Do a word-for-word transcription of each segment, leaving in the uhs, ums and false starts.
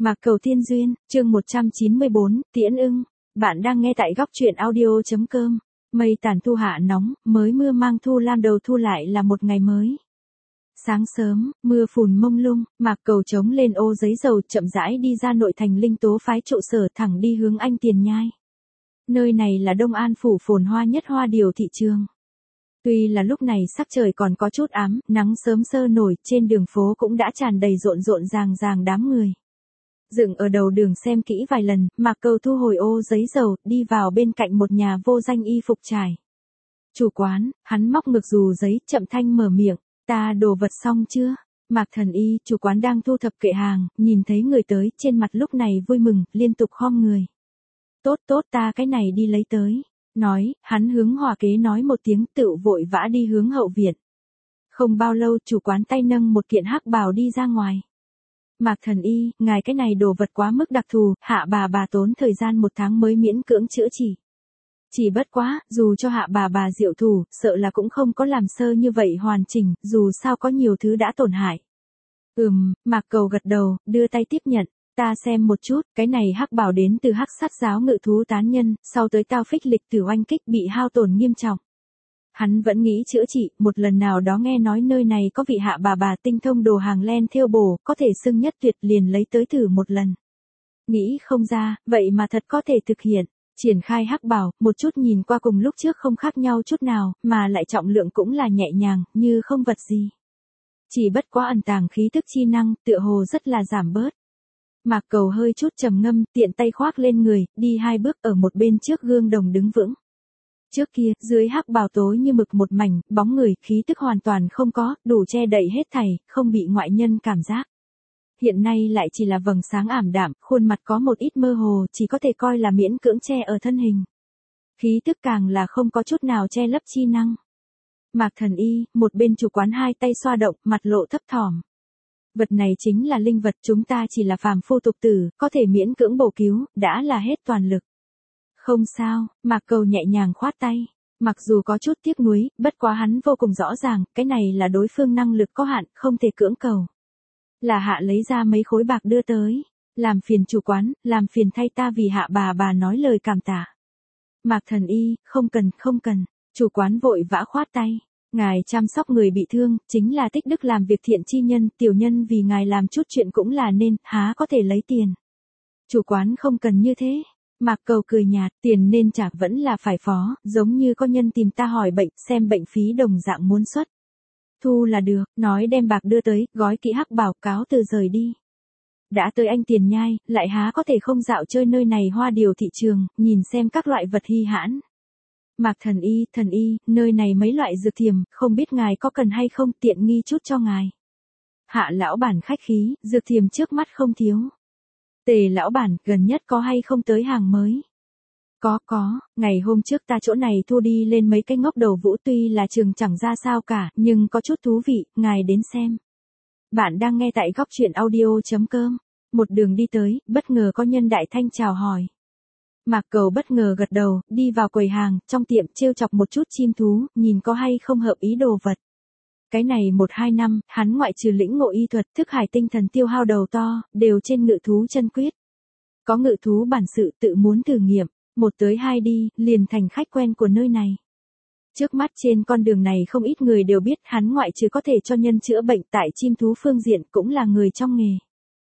Mạc Cầu Thiên Duyên, chương một trăm chín mươi bốn, Tiễn Ưng. Bạn đang nghe tại góc truyện audio chấm com. Mây tàn thu hạ nóng, mới mưa mang thu lam đầu thu lại là một ngày mới. Sáng sớm, mưa phùn mông lung, Mạc Cầu chống lên ô giấy dầu chậm rãi đi ra nội thành Linh Tố phái trụ sở thẳng đi hướng Anh Tiền Nhai. Nơi này là Đông An phủ phồn hoa nhất hoa điều thị trường. Tuy là lúc này sắc trời còn có chút ám, nắng sớm sơ nổi, trên đường phố cũng đã tràn đầy rộn rộn ràng ràng đám người. Dựng ở đầu đường xem kỹ vài lần, Mạc Cầu thu hồi ô giấy dầu, đi vào bên cạnh một nhà vô danh y phục trải. Chủ quán, hắn móc ngực dù giấy, chậm thanh mở miệng, ta đồ vật xong chưa? Mạc Thần Y, chủ quán đang thu thập kệ hàng, nhìn thấy người tới, trên mặt lúc này vui mừng, liên tục khom người. Tốt tốt ta cái này đi lấy tới. Nói, hắn hướng hòa kế nói một tiếng tự vội vã đi hướng hậu viện. Không bao lâu chủ quán tay nâng một kiện hắc bào đi ra ngoài. Mạc Thần Y, ngài cái này đồ vật quá mức đặc thù, hạ bà bà tốn thời gian một tháng mới miễn cưỡng chữa trị. Chỉ bất quá, dù cho hạ bà bà diệu thủ, sợ là cũng không có làm sơ như vậy hoàn chỉnh, dù sao có nhiều thứ đã tổn hại. Ừm, Mạc Cầu gật đầu, đưa tay tiếp nhận. Ta xem một chút, cái này hắc bảo đến từ hắc sát giáo ngự thú tán nhân, sau tới cao phích lịch tử oanh kích bị hao tổn nghiêm trọng. Hắn vẫn nghĩ chữa trị, một lần nào đó nghe nói nơi này có vị hạ bà bà tinh thông đồ hàng len thêu bổ, có thể xưng nhất tuyệt liền lấy tới thử một lần. Nghĩ không ra, vậy mà thật có thể thực hiện. Triển khai hắc bảo, một chút nhìn qua cùng lúc trước không khác nhau chút nào, mà lại trọng lượng cũng là nhẹ nhàng, như không vật gì. Chỉ bất quá ẩn tàng khí tức chi năng, tựa hồ rất là giảm bớt. Mạc Cầu hơi chút trầm ngâm, tiện tay khoác lên người, đi hai bước ở một bên trước gương đồng đứng vững. Trước kia, dưới hắc bào tối như mực một mảnh, bóng người, khí tức hoàn toàn không có, đủ che đậy hết thảy, không bị ngoại nhân cảm giác. Hiện nay lại chỉ là vầng sáng ảm đạm, khuôn mặt có một ít mơ hồ, chỉ có thể coi là miễn cưỡng che ở thân hình. Khí tức càng là không có chút nào che lấp chi năng. Mạc Thần Y, một bên chủ quán hai tay xoa động, mặt lộ thấp thỏm. Vật này chính là linh vật, chúng ta chỉ là phàm phu tục tử, có thể miễn cưỡng bổ cứu, đã là hết toàn lực. Không sao, Mạc Cầu nhẹ nhàng khoát tay. Mặc dù có chút tiếc nuối, bất quá hắn vô cùng rõ ràng, cái này là đối phương năng lực có hạn, không thể cưỡng cầu. Là hạ lấy ra mấy khối bạc đưa tới. Làm phiền chủ quán, làm phiền thay ta vì hạ bà bà nói lời cảm tạ. Mạc Thần Y, không cần, không cần. Chủ quán vội vã khoát tay. Ngài chăm sóc người bị thương, chính là tích đức làm việc thiện chi nhân, tiểu nhân vì ngài làm chút chuyện cũng là nên, há có thể lấy tiền. Chủ quán không cần như thế. Mạc Cầu cười nhạt, tiền nên trả vẫn là phải phó, giống như có nhân tìm ta hỏi bệnh, xem bệnh phí đồng dạng muốn xuất. Thu là được, nói đem bạc đưa tới, gói kỹ hắc bảo cáo từ rời đi. Đã tới Anh Tiền Nhai, lại há có thể không dạo chơi nơi này hoa điều thị trường, nhìn xem các loại vật hy hãn. Mạc Thần Y, Thần Y, nơi này mấy loại dược thiềm, không biết ngài có cần hay không, tiện nghi chút cho ngài. Hạ lão bản khách khí, dược thiềm trước mắt không thiếu. Tề lão bản, gần nhất có hay không tới hàng mới? Có có, ngày hôm trước ta chỗ này thu đi lên mấy cái ngốc đầu vũ, tuy là trường chẳng ra sao cả, nhưng có chút thú vị, ngài đến xem. Bạn đang nghe tại góc truyện audio chấm com. Một đường đi tới, bất ngờ có nhân đại thanh chào hỏi. Mạc Cầu bất ngờ gật đầu, đi vào quầy hàng, trong tiệm trêu chọc một chút chim thú, nhìn có hay không hợp ý đồ vật. Cái này một hai năm, hắn ngoại trừ lĩnh ngộ y thuật, thức hải tinh thần tiêu hao đầu to, đều trên ngự thú chân quyết. Có ngự thú bản sự tự muốn thử nghiệm, một tới hai đi, liền thành khách quen của nơi này. Trước mắt trên con đường này không ít người đều biết hắn ngoại trừ có thể cho nhân chữa bệnh tại chim thú phương diện cũng là người trong nghề.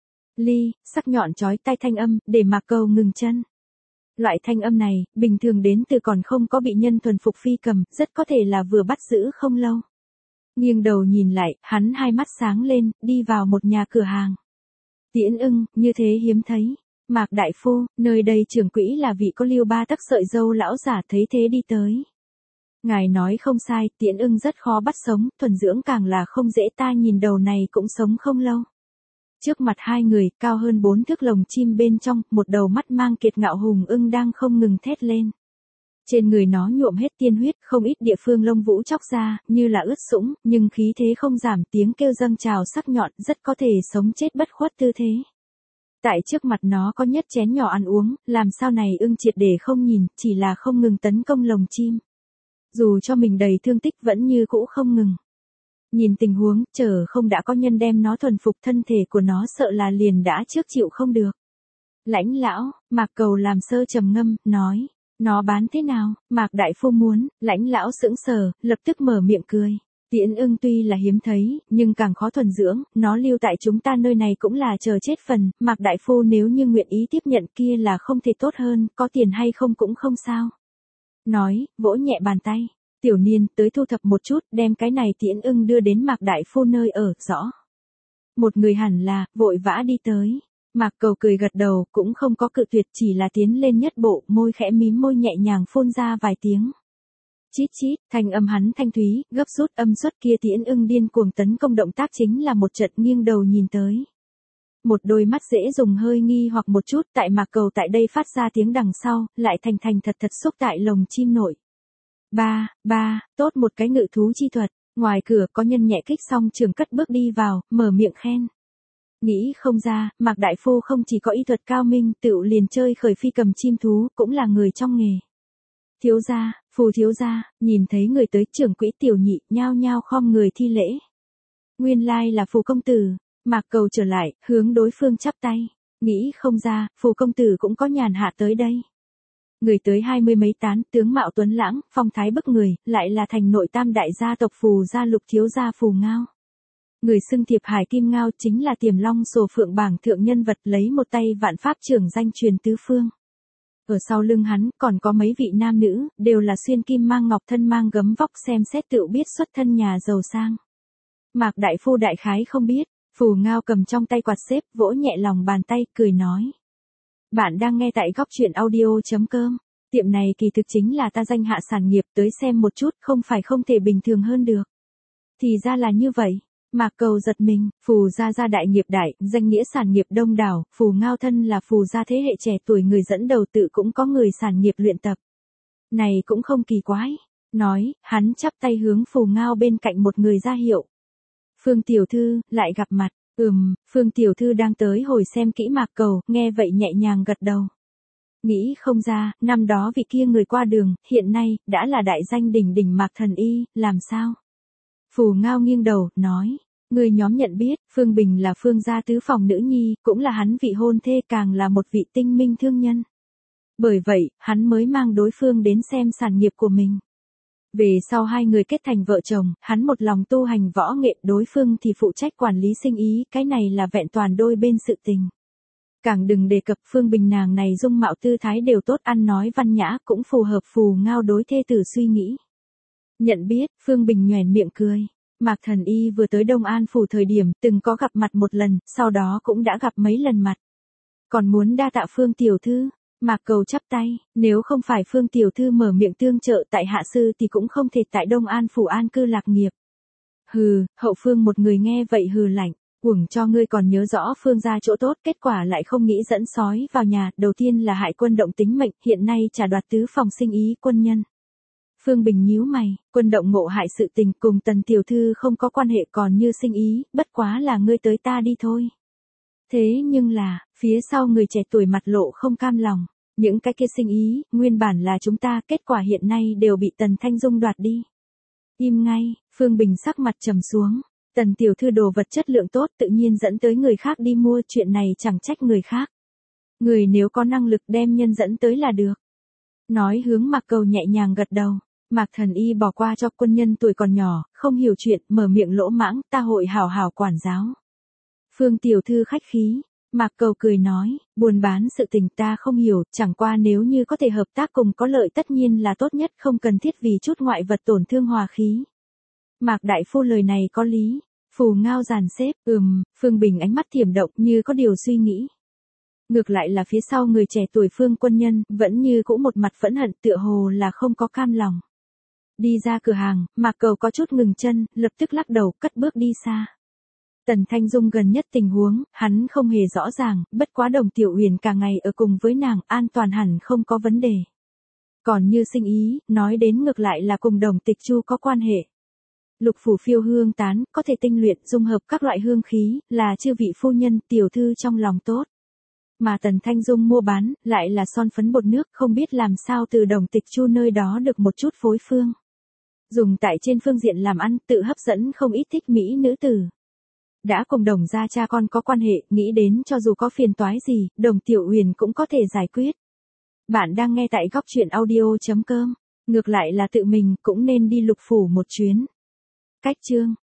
Ly, sắc nhọn chói tai thanh âm, để Mạc Cầu ngừng chân. Loại thanh âm này, bình thường đến từ còn không có bị nhân thuần phục phi cầm, rất có thể là vừa bắt giữ không lâu. Nghiêng đầu nhìn lại, hắn hai mắt sáng lên, đi vào một nhà cửa hàng. Tiễn Ưng, như thế hiếm thấy. Mạc đại phu, nơi đây trưởng quỹ là vị có lưu ba tắc sợi dâu lão giả thấy thế đi tới. Ngài nói không sai, Tiễn Ưng rất khó bắt sống, thuần dưỡng càng là không dễ, ta nhìn đầu này cũng sống không lâu. Trước mặt hai người, cao hơn bốn thước lồng chim bên trong, một đầu mắt mang kiệt ngạo hùng ưng đang không ngừng thét lên. Trên người nó nhuộm hết tiên huyết, không ít địa phương lông vũ chóc ra, như là ướt sũng, nhưng khí thế không giảm, tiếng kêu dâng trào sắc nhọn, rất có thể sống chết bất khuất tư thế. Tại trước mặt nó có nhất chén nhỏ ăn uống, làm sao này ưng triệt để không nhìn, chỉ là không ngừng tấn công lồng chim. Dù cho mình đầy thương tích vẫn như cũ không ngừng. Nhìn tình huống, chờ không đã có nhân đem nó thuần phục thân thể của nó sợ là liền đã trước chịu không được. Lãnh lão, Mạc Cầu làm sơ trầm ngâm, nói, nó bán thế nào, Mạc Đại Phu muốn, lãnh lão sững sờ, lập tức mở miệng cười. Tiễn ưng tuy là hiếm thấy, nhưng càng khó thuần dưỡng, nó lưu tại chúng ta nơi này cũng là chờ chết phần, Mạc Đại Phu nếu như nguyện ý tiếp nhận kia là không thể tốt hơn, có tiền hay không cũng không sao. Nói, vỗ nhẹ bàn tay, tiểu niên tới thu thập một chút, đem cái này tiễn ưng đưa đến Mạc Đại Phu nơi ở, rõ. Một người hẳn là, vội vã đi tới. Mạc Cầu cười gật đầu, cũng không có cự tuyệt, chỉ là tiến lên nhất bộ, môi khẽ mím môi nhẹ nhàng phun ra vài tiếng. Chít chít, thanh âm hắn thanh thúy, gấp rút âm suất kia tiễn ưng điên cuồng tấn công động tác chính là một trận nghiêng đầu nhìn tới. Một đôi mắt dễ dùng hơi nghi hoặc một chút, tại Mạc Cầu tại đây phát ra tiếng đằng sau, lại thành thành thật thật xúc tại lồng chim nội. Ba, ba, tốt một cái ngự thú chi thuật, ngoài cửa có nhân nhẹ kích xong trường cất bước đi vào, mở miệng khen. Nghĩ không ra, Mạc Đại Phu không chỉ có y thuật cao minh, tựu liền chơi khởi phi cầm chim thú, cũng là người trong nghề. Thiếu gia, Phù thiếu gia, nhìn thấy người tới trưởng quỹ tiểu nhị, nhao nhao khom người thi lễ. Nguyên lai là Phù công tử, Mạc Cầu trở lại, hướng đối phương chắp tay. Nghĩ không ra, Phù công tử cũng có nhàn hạ tới đây. Người tới hai mươi mấy tán, tướng mạo tuấn lãng, phong thái bức người, lại là thành nội tam đại gia tộc Phù gia Lục thiếu gia Phù Ngao. Người xưng Thiệp Hải Kim Ngao chính là Tiềm Long Sổ Phượng bảng thượng nhân vật lấy một tay vạn pháp trưởng danh truyền tứ phương. Ở sau lưng hắn còn có mấy vị nam nữ, đều là xuyên kim mang ngọc thân mang gấm vóc xem xét tự biết xuất thân nhà giàu sang. Mạc Đại Phu đại khái không biết, Phù Ngao cầm trong tay quạt xếp vỗ nhẹ lòng bàn tay cười nói. Bạn đang nghe tại góc truyện audio.com, tiệm này kỳ thực chính là ta danh hạ sản nghiệp tới xem một chút không phải không thể bình thường hơn được. Thì ra là như vậy. Mạc Cầu giật mình, Phù gia gia đại nghiệp đại, danh nghĩa sản nghiệp đông đảo, Phù Ngao thân là Phù gia thế hệ trẻ tuổi người dẫn đầu tự cũng có người sản nghiệp luyện tập. Này cũng không kỳ quái. Nói, hắn chắp tay hướng Phù Ngao bên cạnh một người ra hiệu. Phương tiểu thư, lại gặp mặt, ừm, Phương tiểu thư đang tới hồi xem kỹ Mạc Cầu, nghe vậy nhẹ nhàng gật đầu. Nghĩ không ra, năm đó vị kia người qua đường, hiện nay, đã là đại danh đỉnh đỉnh Mạc Thần Y, làm sao? Phù Ngao nghiêng đầu, nói, người nhóm nhận biết, Phương Bình là Phương gia tứ phòng nữ nhi, cũng là hắn vị hôn thê càng là một vị tinh minh thương nhân. Bởi vậy, hắn mới mang đối phương đến xem sản nghiệp của mình. Về sau hai người kết thành vợ chồng, hắn một lòng tu hành võ nghệ, đối phương thì phụ trách quản lý sinh ý, cái này là vẹn toàn đôi bên sự tình. Càng đừng đề cập Phương Bình nàng này dung mạo tư thái đều tốt, ăn nói văn nhã, cũng phù hợp Phù Ngao đối thê tử suy nghĩ. Nhận biết, Phương Bình nhoẻn miệng cười. Mạc Thần Y vừa tới Đông An phủ thời điểm, từng có gặp mặt một lần, sau đó cũng đã gặp mấy lần mặt. Còn muốn đa tạ Phương tiểu thư, Mạc Cầu chắp tay, nếu không phải Phương tiểu thư mở miệng tương trợ tại hạ sư thì cũng không thể tại Đông An phủ an cư lạc nghiệp. Hừ, hậu Phương một người nghe vậy hừ lạnh, uổng cho ngươi còn nhớ rõ Phương gia chỗ tốt, kết quả lại không nghĩ dẫn sói vào nhà, đầu tiên là hại quân động tính mệnh, hiện nay trả đoạt tứ phòng sinh ý quân nhân. Phương Bình nhíu mày, quân động ngộ hại sự tình cùng Tần tiểu thư không có quan hệ còn như sinh ý, bất quá là ngươi tới ta đi thôi. Thế nhưng là, phía sau người trẻ tuổi mặt lộ không cam lòng, những cái kia sinh ý, nguyên bản là chúng ta, kết quả hiện nay đều bị Tần Thanh Dung đoạt đi. Im ngay, Phương Bình sắc mặt trầm xuống, Tần tiểu thư đồ vật chất lượng tốt tự nhiên dẫn tới người khác đi mua, chuyện này chẳng trách người khác. Người nếu có năng lực đem nhân dẫn tới là được. Nói hướng Mạc Cầu nhẹ nhàng gật đầu. Mạc Thần Y bỏ qua cho quân nhân tuổi còn nhỏ, không hiểu chuyện, mở miệng lỗ mãng, ta hội hảo hảo quản giáo. Phương tiểu thư khách khí, Mạc Cầu cười nói, buôn bán sự tình ta không hiểu, chẳng qua nếu như có thể hợp tác cùng có lợi tất nhiên là tốt nhất, không cần thiết vì chút ngoại vật tổn thương hòa khí. Mạc Đại Phu lời này có lý, Phù Ngao dàn xếp, ừm, Phương Bình ánh mắt thiểm động như có điều suy nghĩ. Ngược lại là phía sau người trẻ tuổi Phương quân nhân, vẫn như cũ một mặt phẫn hận tựa hồ là không có cam lòng. Đi ra cửa hàng, Mạc Cầu có chút ngừng chân, lập tức lắc đầu, cất bước đi xa. Tần Thanh Dung gần nhất tình huống, hắn không hề rõ ràng, bất quá Đồng Tiểu Uyển cả ngày ở cùng với nàng, an toàn hẳn không có vấn đề. Còn như sinh ý, nói đến ngược lại là cùng Đồng Tịch Chu có quan hệ. Lục phủ phiêu hương tán, có thể tinh luyện, dung hợp các loại hương khí, là chư vị phu nhân, tiểu thư trong lòng tốt. Mà Tần Thanh Dung mua bán, lại là son phấn bột nước, không biết làm sao từ Đồng Tịch Chu nơi đó được một chút phối phương. Dùng tại trên phương diện làm ăn, tự hấp dẫn không ít thích mỹ nữ tử. Đã cùng Đồng gia cha con có quan hệ, nghĩ đến cho dù có phiền toái gì, Đồng Tiểu Uyển cũng có thể giải quyết. Bạn đang nghe tại góc truyện audio chấm com. Ngược lại là tự mình cũng nên đi Lục Phủ một chuyến. Cách chương